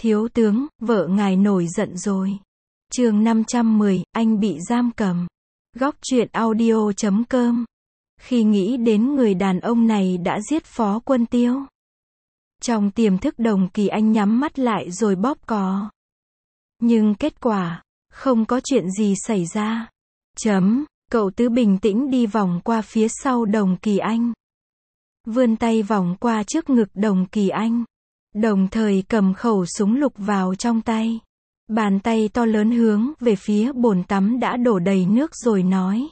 Thiếu tướng, vợ ngài nổi giận rồi. Chương 510, anh bị giam cầm. Góc truyện audio.com. Khi nghĩ đến người đàn ông này đã giết Phó Quân Tiêu, trong tiềm thức Đồng Kỳ Anh nhắm mắt lại rồi bóp cò. Nhưng kết quả, không có chuyện gì xảy ra. Cậu Tứ bình tĩnh đi vòng qua phía sau Đồng Kỳ Anh, vươn tay vòng qua trước ngực Đồng Kỳ Anh, đồng thời cầm khẩu súng lục vào trong tay. Bàn tay to lớn hướng về phía bồn tắm đã đổ đầy nước rồi nói: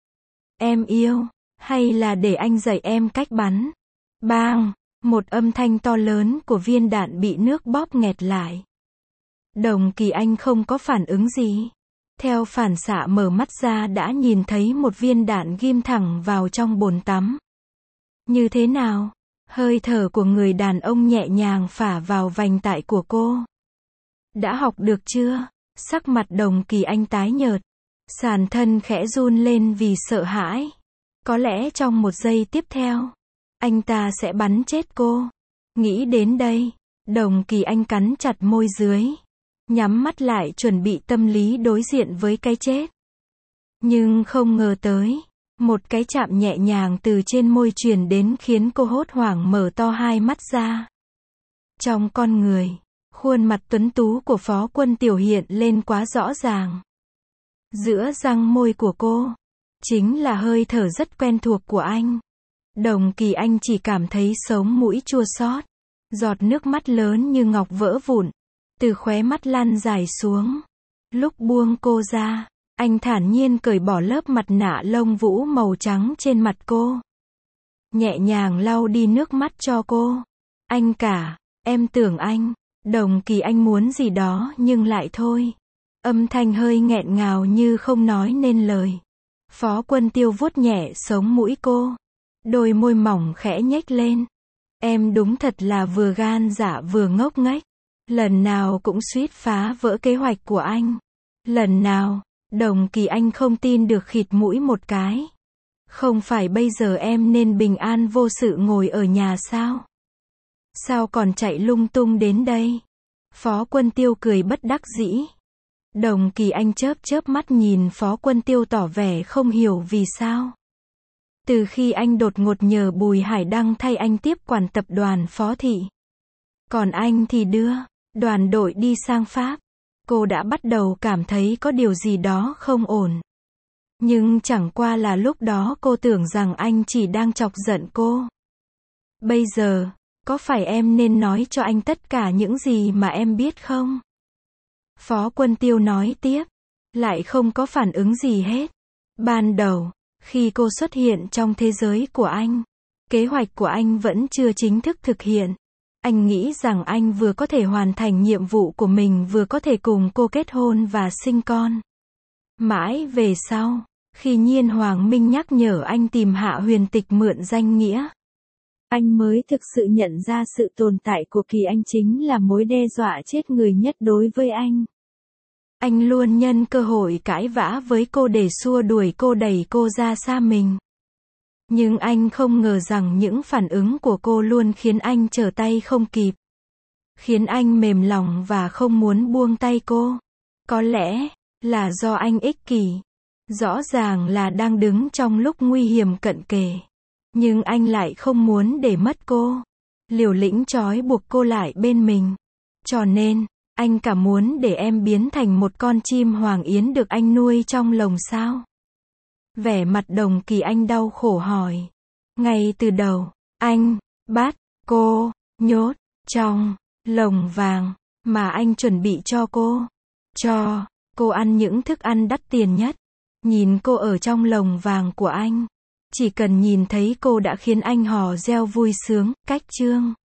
Em yêu, hay là để anh dạy em cách bắn? Bang! Một âm thanh to lớn của viên đạn bị nước bóp nghẹt lại. Đồng Kỳ Anh không có phản ứng gì. Theo phản xạ mở mắt ra đã nhìn thấy một viên đạn ghim thẳng vào trong bồn tắm. Như thế nào? Hơi thở của người đàn ông nhẹ nhàng phả vào vành tai của cô. Đã học được chưa? Sắc mặt Đồng Kỳ Anh tái nhợt, sàn thân khẽ run lên vì sợ hãi. Có lẽ trong một giây tiếp theo, anh ta sẽ bắn chết cô. Nghĩ đến đây, Đồng Kỳ Anh cắn chặt môi dưới, nhắm mắt lại chuẩn bị tâm lý đối diện với cái chết. Nhưng không ngờ tới, một cái chạm nhẹ nhàng từ trên môi truyền đến khiến cô hốt hoảng mở to hai mắt ra. Trong con người, khuôn mặt tuấn tú của Phó Quân Tiêu hiện lên quá rõ ràng. Giữa răng môi của cô, chính là hơi thở rất quen thuộc của anh. Đồng Kỳ Anh chỉ cảm thấy sống mũi chua xót. Giọt nước mắt lớn như ngọc vỡ vụn, từ khóe mắt lăn dài xuống. Lúc buông cô ra, anh thản nhiên cởi bỏ lớp mặt nạ lông vũ màu trắng trên mặt cô. Nhẹ nhàng lau đi nước mắt cho cô. Anh cả, em tưởng anh. Đồng Kỳ Anh muốn gì đó nhưng lại thôi. Âm thanh hơi nghẹn ngào như không nói nên lời. Phó Quân Tiêu vuốt nhẹ sống mũi cô. Đôi môi mỏng khẽ nhếch lên. Em đúng thật là vừa gan dạ vừa ngốc nghếch. Lần nào cũng suýt phá vỡ kế hoạch của anh. Lần nào, Đồng Kỳ Anh không tin được khịt mũi một cái. Không phải bây giờ em nên bình an vô sự ngồi ở nhà sao? Sao còn chạy lung tung đến đây? Phó Quân Tiêu cười bất đắc dĩ. Đồng Kỳ Anh chớp chớp mắt nhìn Phó Quân Tiêu tỏ vẻ không hiểu vì sao. Từ khi anh đột ngột nhờ Bùi Hải Đăng thay anh tiếp quản tập đoàn Phó Thị, còn anh thì đưa đoàn đội đi sang Pháp, cô đã bắt đầu cảm thấy có điều gì đó không ổn. Nhưng chẳng qua là lúc đó cô tưởng rằng anh chỉ đang chọc giận cô. Bây giờ, có phải em nên nói cho anh tất cả những gì mà em biết không? Phó Quân Tiêu nói tiếp, lại không có phản ứng gì hết. Ban đầu, khi cô xuất hiện trong thế giới của anh, kế hoạch của anh vẫn chưa chính thức thực hiện. Anh nghĩ rằng anh vừa có thể hoàn thành nhiệm vụ của mình vừa có thể cùng cô kết hôn và sinh con. Mãi về sau, khi Nhiên Hoàng Minh nhắc nhở anh tìm Hạ Huyền Tịch mượn danh nghĩa, anh mới thực sự nhận ra sự tồn tại của Kỳ Anh chính là mối đe dọa chết người nhất đối với anh. Anh luôn nhân cơ hội cãi vã với cô để xua đuổi cô, đẩy cô ra xa mình. Nhưng anh không ngờ rằng những phản ứng của cô luôn khiến anh trở tay không kịp. Khiến anh mềm lòng và không muốn buông tay cô. Có lẽ là do anh ích kỷ. Rõ ràng là đang đứng trong lúc nguy hiểm cận kề. Nhưng anh lại không muốn để mất cô. Liều lĩnh trói buộc cô lại bên mình. Cho nên, anh cả muốn để em biến thành một con chim hoàng yến được anh nuôi trong lồng sao? Vẻ mặt Đồng Kỳ Anh đau khổ hỏi. Ngay từ đầu, anh bắt cô nhốt trong lồng vàng mà anh chuẩn bị cho cô ăn những thức ăn đắt tiền nhất. Nhìn cô ở trong lồng vàng của anh, chỉ cần nhìn thấy cô đã khiến anh hò reo vui sướng. Cách chương